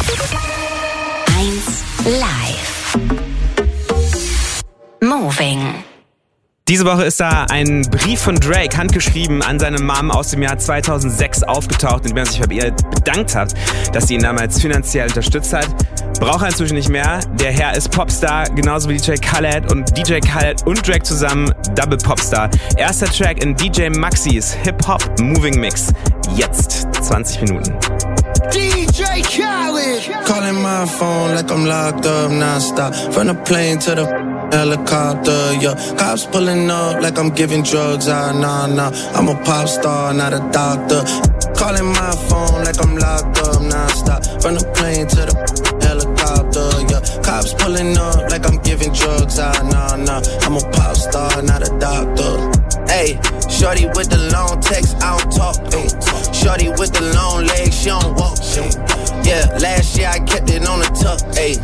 1 Live. Moving. Diese Woche ist da ein Brief von Drake, handgeschrieben, an seine Mom aus dem Jahr 2006 aufgetaucht, in dem er sich bei ihr bedankt hat, dass sie ihn damals finanziell unterstützt hat. Braucht er inzwischen nicht mehr. Der Herr ist Popstar, genauso wie DJ Khaled und Drake zusammen Double Popstar. Erster Track in DJ Maxis Hip-Hop Moving Mix. Jetzt 20 Minuten. DJ Khaled. Calling my phone like I'm locked up non-stop. From the plane to the helicopter, yeah. Cops pulling up like I'm giving drugs. Nah. I'm a pop star, not a doctor. Calling my phone like I'm locked up non-stop. From the plane to the helicopter, yeah. Cops pulling up like I'm giving drugs. Nah. I'm a pop star, not a doctor. Ayy, shorty with the long text, I don't talk. Ay. Shorty with the long legs, she don't walk. Ay. Yeah, last year I kept it on the tuck. Ayy,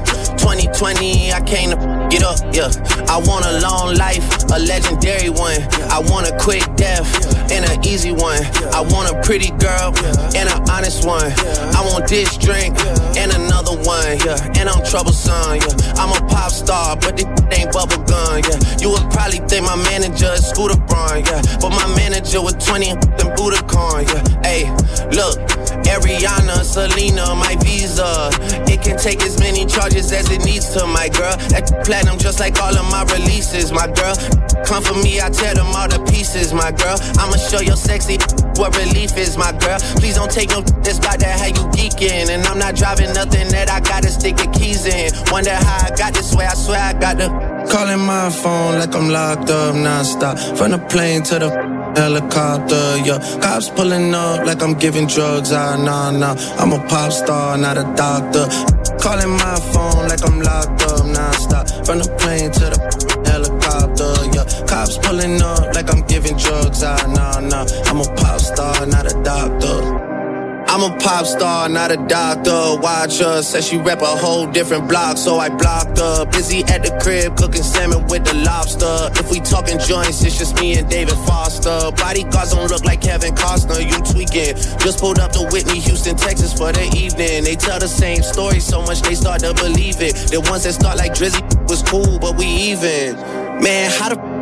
2020 I came to get up. Yeah, I want a long life, a legendary one. I want a quick death and an easy one. I want a pretty girl and an honest one. I want this drink and another one. Yeah, and I'm troublesome. Yeah, I'm a pop star, but this ain't bubble gum. Yeah, you would probably think my manager is Scooter Braun. Yeah, but my manager was 20 and Budokan. Yeah, ayy, look, Ariana, Selena, my visa. It can take as many charges as it needs to, my girl. That platinum just like all of my releases, my girl. Come for me, I tear them all to pieces, my girl. I'ma show your sexy what relief is, my girl. Please don't take no that's about that how you geeking. And I'm not driving nothing that I gotta stick the keys in. Wonder how I got this way, I swear I got the calling my phone like I'm locked up non-stop. From the plane to the helicopter, yeah. Cops pulling up like I'm giving drugs. Nah. I'm a pop star, not a doctor. Calling my phone like I'm locked up non-stop. From the plane to the helicopter, yeah. Cops pulling up like I'm giving drugs. Nah. I'm a pop star, not a doctor. I'm a pop star, not a doctor. Watch her, said she rep a whole different block, so I blocked her. Busy at the crib, cooking salmon with the lobster. If we talking joints, it's just me and David Foster. Bodyguards don't look like Kevin Costner, you tweaking. Just pulled up to Whitney, Houston, Texas for the evening. They tell the same story so much they start to believe it. The ones that start like Drizzy was cool, but we even. Man, how the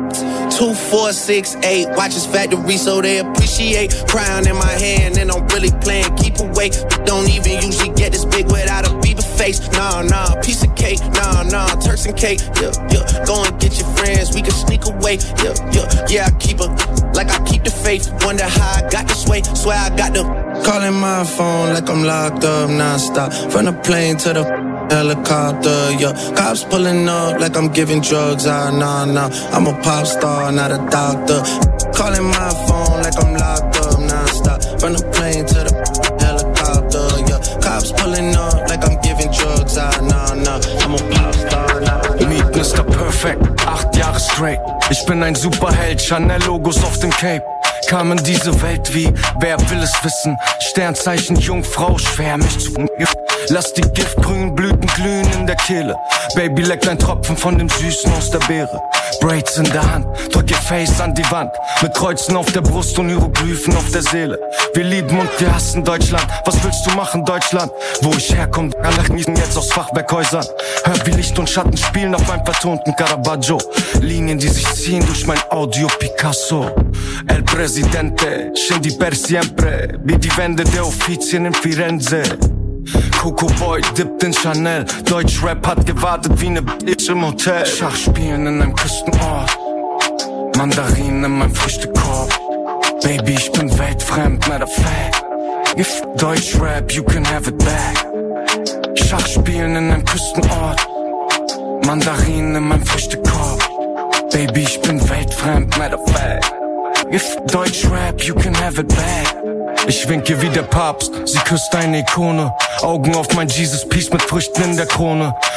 2, 4, 6, 8 watches factory so they appreciate. Crown in my hand and I'm really playing keep away. Don't even usually get this big without a Bieber face. Nah, piece of cake. Nah, Turks and cake. Yeah. Go and get your friends, we can sneak away. Yeah, I keep her like I keep the faith. Wonder how I got this way. Swear I got the calling my phone like I'm locked up non-stop. From the plane to the helicopter, yeah. Cops pulling up like I'm giving drugs. Nah. I'm a pop star, not a doctor. Calling my phone like I'm locked up non-stop. From the plane to the helicopter, yeah. Cops pulling up like I'm giving drugs. Nah. I'm a pop star, not a doctor. Meet Mr. Perfect, 8 Jahre straight. Ich bin ein Superheld, Chanel-Logos auf dem Cape. Kam in diese Welt wie, wer will es wissen? Sternzeichen Jungfrau, schwer mich zu lass die giftgrünen Blüten glühen in der Kehle. Baby leckt ein Tropfen von dem Süßen aus der Beere. Braids in der Hand, drück ihr Face an die Wand. Mit Kreuzen auf der Brust und Hieroglyphen auf der Seele. Wir lieben und wir hassen Deutschland. Was willst du machen, Deutschland? Wo ich herkomme, alle genießen jetzt aus Fachwerkhäusern. Hör wie Licht und Schatten spielen auf meinem vertonten Caravaggio. Linien, die sich ziehen durch mein Audio Picasso. El Presidente, scendi per siempre. Wie die Wände der Offizien in Firenze. Coco Boy dippt in Chanel. Deutschrap hat gewartet wie ne Bitch im Hotel. Schachspielen in einem Küstenort. Mandarinen in meinem Früchtekorb. Baby, ich bin weltfremd, matter of fact. If Deutschrap, you can have it back. Schachspielen in einem Küstenort. Mandarinen in meinem Früchtekorb. Baby, ich bin weltfremd, matter of fact. If Deutschrap, you can have it back. Ich winke wie der Papst, sie küsst eine Ikone. Augen auf mein Jesus Peace mit Früchten in der Krone.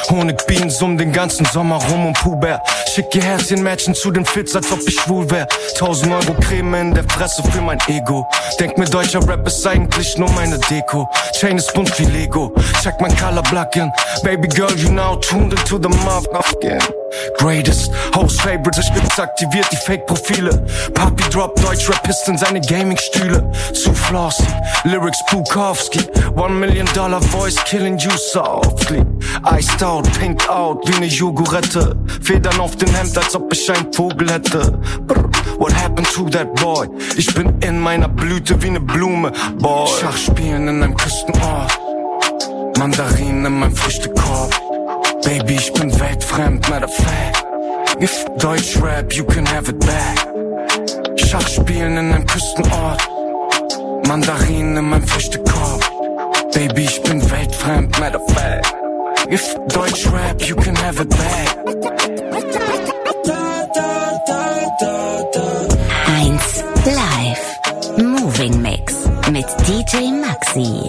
Honigbienen um den ganzen Sommer rum und Puber. Schick ihr Herzchen-Matchen zu den Fits, als ob ich schwul wär. 1000 Euro Creme in der Fresse für mein Ego. Denk mir, deutscher Rap ist eigentlich nur meine Deko. Chain ist bunt wie Lego. Check mein Color Blacken. Baby girl, you now tuned into the motherfucking greatest Host Favorite. Ich aktiviert die Fake-Profile. Papi drop Deutsch-Rappist in seine Gaming-Stühle. Zu flossy, Lyrics Bukowski. $1 Million Voice killing you softly. Iced out, pinked out wie ne Jogurette. Federn auf dem Hemd, als ob ich einen Vogel hätte. Brr, what happened to that boy? Ich bin in meiner Blüte wie ne Blume, boy. Schach spielen in einem Küstenort. Mandarinen in meinem Früchtekorb. Baby, ich bin weltfremd, matter of fact. If Deutschrap, you can have it back. Schach spielen in einem Küstenort. Mandarinen in meinem Früchtekorb. Baby, ich bin weltfremd, matter of fact. If Deutschrap, you can have it back. 1 Live Moving Mix mit DJ Maxi.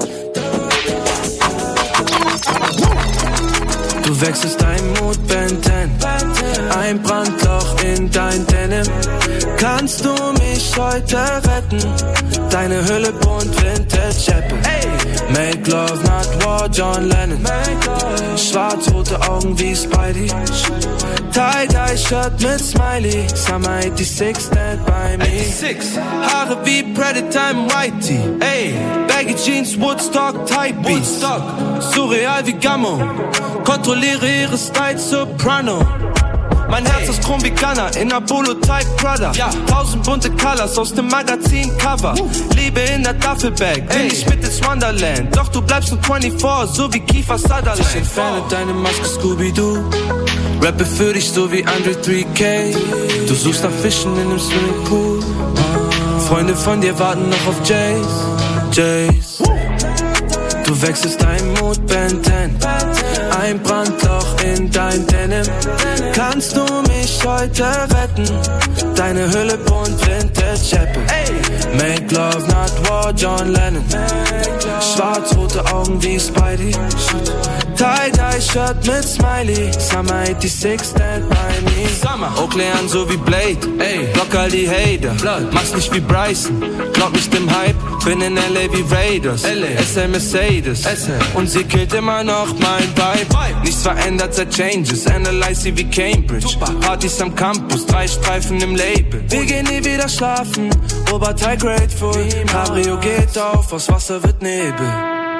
Du wechselst dein Mut, Ben 10. Ein Brandloch in dein Denim. Kannst du mich heute retten? Deine Hülle bunt, Vintage Apple. Make love, not war, John Lennon. Schwarz-rote Augen wie Spidey. Tie-Dye-Shirt mit Smiley. Summer 86, stand by me. Haare wie Predator im Whitey. Baggy Jeans, Woodstock, Type Beats. Surreal wie Gammo. Kontrolliere ihre Style Soprano. Mein Herz ist krumm wie Gunner in Apollo Type Prada. 1000 bunte Colors aus dem Magazin Cover. Liebe in der Duffelbag, bin ich mit ins Wonderland. Doch du bleibst nur 24, so wie Kiefer Sutherland. Ich entferne deine Maske Scooby-Doo. Rappe für dich so wie Andre 3K. Du suchst nach Fischen in einem Swimmingpool. Freunde von dir warten noch auf Jays. Du wechselst dein Mut, Ben 10. Ein Brandloch in dein Denim. Kannst du mich heute retten? Deine Hülle bunt, Vintage Apple. Make love, not war, John Lennon. Schwarz-rote Augen wie Spidey. Tie-Dye-Shirt mit Smiley. Summer 86, stand by me. Oakley an so wie Blade. Block all die Hater. Mach's nicht wie Bryson. Glaub nicht dem Hype. Bin in LA wie Raiders. SL Mercedes. Und sie killt immer noch mein Vibe. Nichts verändert seit Changes. Analyze sie wie Cambridge. Partys am Campus. 3 Streifen im Label. Wir gehen nie wieder schlafen. Oberteil grateful. Cabrio geht auf. Aus Wasser wird Nebel.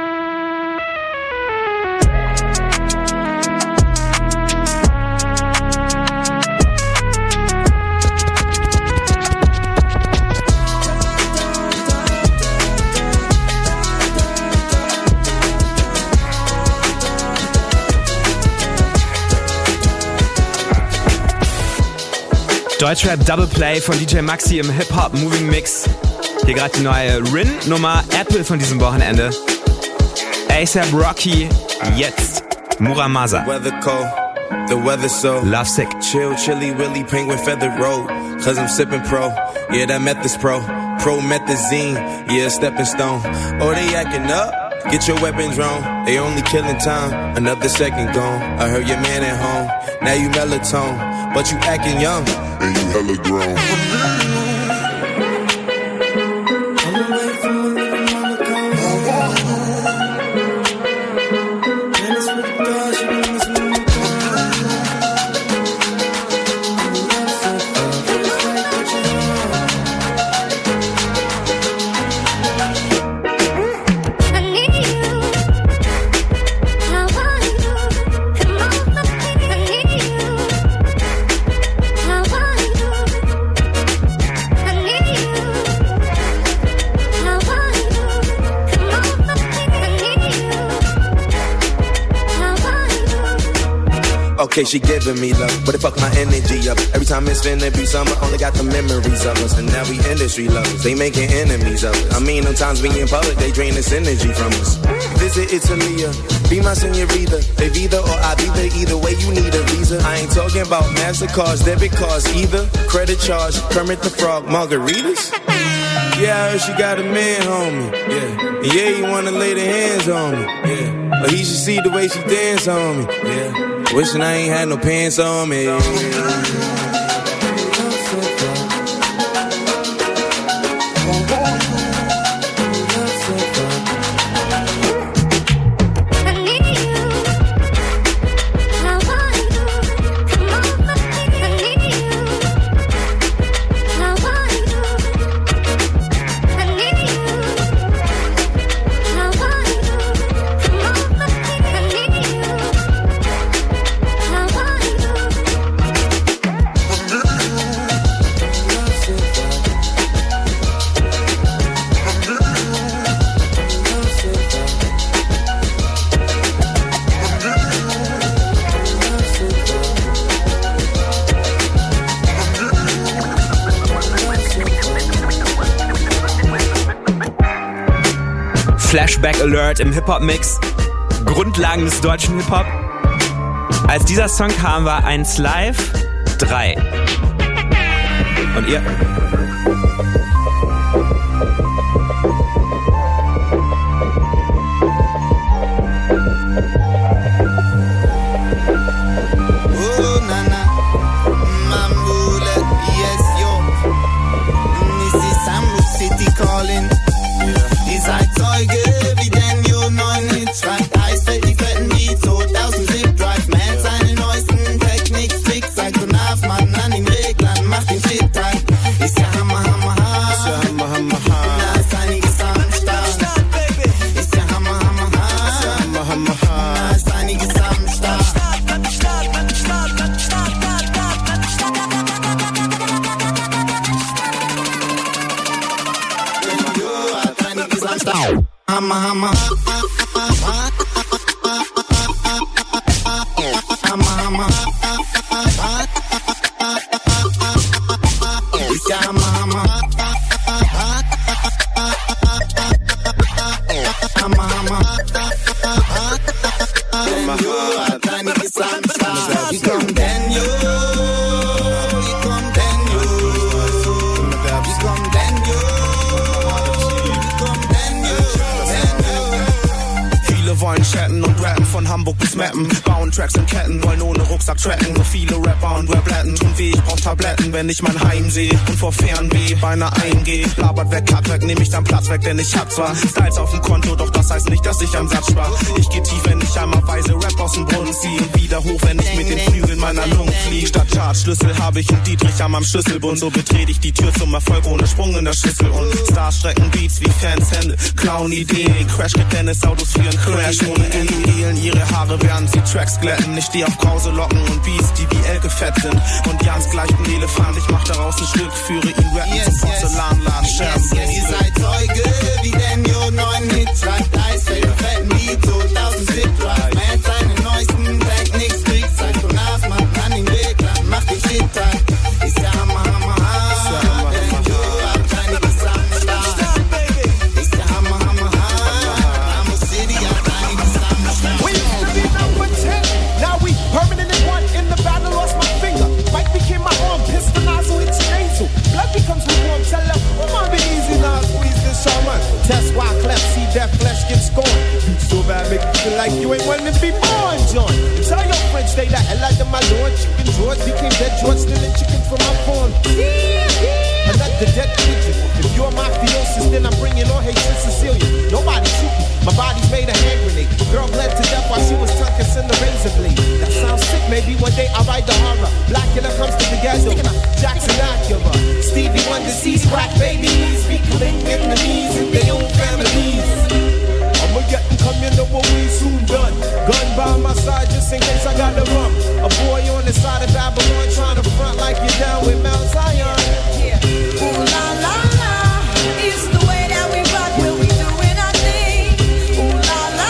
Deutschrap Double Play von DJ Maxi im Hip-Hop Moving Mix. Hier gerade die neue Rin-Nummer Apple von diesem Wochenende. A$AP Rocky, jetzt Muramasa. Weather cold, the weather so Lovesick. Chill, chilly, willy, penguin feather road. Cause I'm sipping pro, yeah that meth is pro. Promethazine, yeah stepping stone. Oh they acting up, get your weapons drawn. They only killing time, another second gone. I heard your man at home, now you melatonin. But you acting young, and you hella grown. Okay, she giving me love, but it fuck my energy up. Every time it's finna be summer, only got the memories of us. And now we industry lovers, they making enemies of us. I mean, sometimes we in public, they drain this energy from us. Visit Italy, be my senorita. They Vida or I be either way you need a visa. I ain't talking about MasterCards, debit cards either. Credit charge, Kermit the Frog, margaritas. Yeah, I heard she got a man, homie. Yeah, and yeah, you wanna lay the hands on me. Yeah, but he should see the way she dance on me. Yeah, wishing I ain't had no pants on me. Flashback Alert im Hip-Hop-Mix. Grundlagen des deutschen Hip-Hop. Als dieser Song kam, war 1 Live 3. Und ihr? Oh, Nana, Mambule, yes, yo. This is Sambo City calling. Ihr seid Zeuge, wie Daniel 9 Hits schreibt. Eisfeld, die fetten Beats, 2000 Zip Drive. Man, seine neuesten Techniks, Tricks, zeigt und Mann an den Reglern, macht den Shit tight. Ist ja Hammer, Hammer, Hammer. Ist ja Hammer, Hammer, Hammer. Da ist einiges am Start. Ist ja Hammer, Hammer, Hammer. Ist ja Hammer, Hammer, Hammer. Da ist einiges am Start. Hammer, Hammer. Hammer, Hammer. Ist ja Hammer, Hammer. Hammer, Hammer. Daniel hat einiges am Start. Wie kommt Daniel? Wie kommt Daniel? Wie kommt Daniel? Viele wollen chatten und rappen von Hamburg bis Mappen. Bauen Tracks in Ketten, wollen ohne Rucksack tracken. So viele Rapper und Rapletten tun weh, ich brauch Tabletten, wenn ich mein Heim sehe und vor Fernweh beinahe eingehe. Labert weg, cut weg, nehm ich dann Platz weg, denn ich hab zwar Styles auf dem Konto, doch das heißt nicht, dass ich am Satz spar. Ich geh tief, wenn ich einmal weise Rap aus dem Brunnen zieh und wieder hoch, wenn ich mit den Flügeln meiner Lungen flieh. Statt Chartschlüssel habe ich einen Dietrich am Schlüsselbund. So betrete ich die Tür zum Erfolg ohne Sprung in der Schüssel. Und Stars strecken Beats wie Fans Hände, klauen Ideen, Crash mit Tennisautos für einen Crash. Ohne Ehen, ihre Haare werden sie Tracks glätten. Ich steh auf krause Locken und Beats, die wie Elke fett sind. Und Jans gleicht ein Elefant, ich mach daraus ein Stück, führe ihn rappen zum Porzellanladen. Scherben. Ihr seid Zeuge, wie Daniel 9 Hits schreibt. Eisfeld, fetten Beat, 2000 Zip Drive. Man, seine neuesten Techniks, Tricks, zeigt und Mann an den Reglern, macht den Shit tight. Ist ja Hammer, Hammer, Hammer. Daniel hat einiges am Start. Ist ja Hammer, Hammer, Hammer. Hammer City hat einiges am Start. We used to be number 10, now we permanent in one. In the battle, lost my finger. Bite became my arm, pistol nozzle, it's your nasal. Blood becomes lukewarm, tell her, oh, be easy now, squeeze this shaman. Test why cleft, see that flesh gets scorned. Beat so bad, make you feel like you ain't wanting to be born, John. Tell your friends, stay the hell out of my lord. Chicken George became dead George, stealing chicken from my farm. Another dead pigeon. If you're mafiosis, then I'm bringing on hatred Sicilian. Nobody shoot me, my body's made a hand grenade. Girl bled to death while she was tongue-kissing the razor blade. That sounds sick, maybe one day I'll write the horror. Blackula comes to the ghetto, Jackson Acura. Stevie Wonder sees crack babies, becoming enemies in their own families. I'ma get and come, you know what we soon done. Gun by my side just in case I gotta run. A boy on the side of Babylon trying to front like you're down with Mount Zion. Ooh la la la, it's the way that we rock when we doing our thing. Ooh la la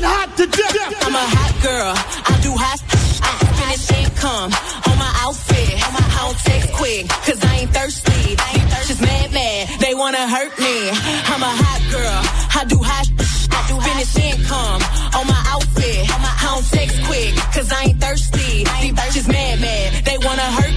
get hot to death. I'm a hot girl, I do hot. I finish income on my outfit. I don't text quick, cause I ain't thirsty. Just mad, they wanna hurt me. I'm a hot girl, I do hot. I do finish income on my outfit. I don't text quick, cause I ain't thirsty. Just mad, they wanna hurt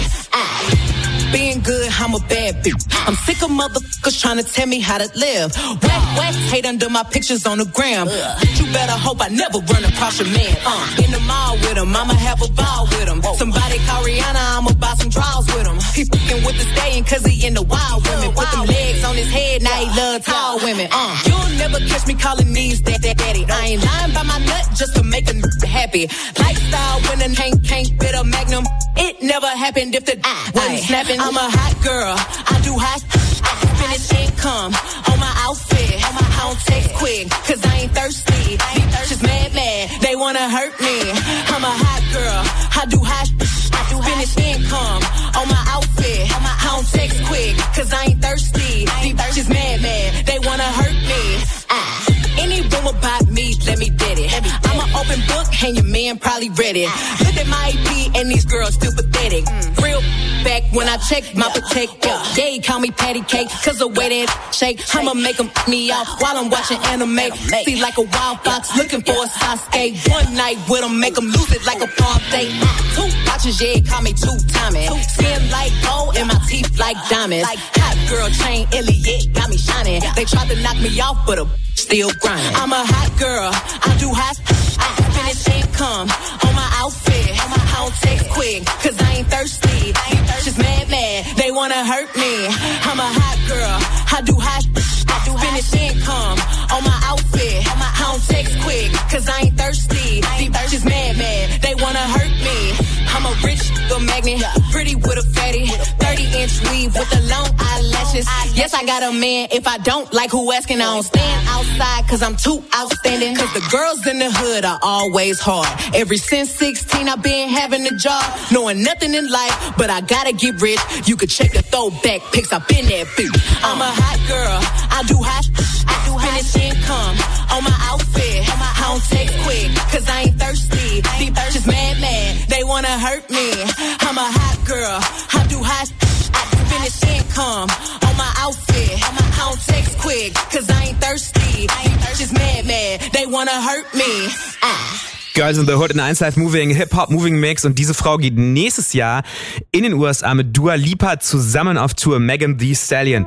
me. Being good, I'm a bad bitch. I'm sick of motherfuckers trying to tell me how to live. Whack, hate under my pictures on the gram. You better hope I never run across your man. In the mall with him, I'ma have a ball with him. Somebody call Rihanna, I'ma buy some draws with him. He fucking with the staying cause he into wild women. Put them legs on his head, now he love tall women. You'll never catch me calling these daddy. I ain't lying by my nut just to make a happy. Lifestyle when a can't fit a magnum. It never happened if the wasn't snapping. I'm a hot girl, I do hot. I finish income on my outfit. I don't text quick, cause I ain't thirsty. Just mad, they wanna hurt me. I'm a hot girl, I do hot. I do finish income on my outfit. I don't text quick, cause I ain't thirsty. Just mad, they wanna hurt me. Any rumor about me, let me get it. I'm an open book, and your man probably read it. Look at my EP, and these girls still pathetic. Real back when I check my protector. Yeah, he call me patty cake, cause the way that shake. I'ma make him me out while I'm watching anime. See like a wild fox looking for a Sasuke. One night with him, make him lose it like a prom date. 2 watches, yeah, call me 2-timing. Skin like gold and my teeth like diamonds. Hot girl chain, Elliot, got me shining. They tried to knock me off, but still grinding. I'm a hot girl, I do hot. I finish income on my outfit. I don't text quick, cause I ain't thirsty. Just mad, they wanna hurt me. I'm a hot girl, I do hot. I do finish income on my outfit. I don't text quick, cause I ain't thirsty. Just mad, they wanna hurt me. I'm a rich magnet, pretty with a fatty, 30-inch weave with the long eyelashes. Yes, I got a man. If I don't like who asking, I don't stand outside cause I'm too outstanding. Cause the girls in the hood are always hard. Ever since 16, I've been having a job, knowing nothing in life, but I gotta get rich. You could check the throwback pics, I've been that bitch. I'm a hot girl, I do hot. I do finish income on my outfit. I don't text quick, cause I ain't thirsty. Just mad, they wanna hurt me. I'm a hot girl, I do hot. I do finish income on my outfit. I don't text quick, cause I ain't thirsty. Just mad, they wanna hurt me. Girls in the Hood in 1 Live Moving, Hip-Hop Moving Mix, und diese Frau geht nächstes Jahr in den USA mit Dua Lipa zusammen auf Tour, Megan Thee Stallion.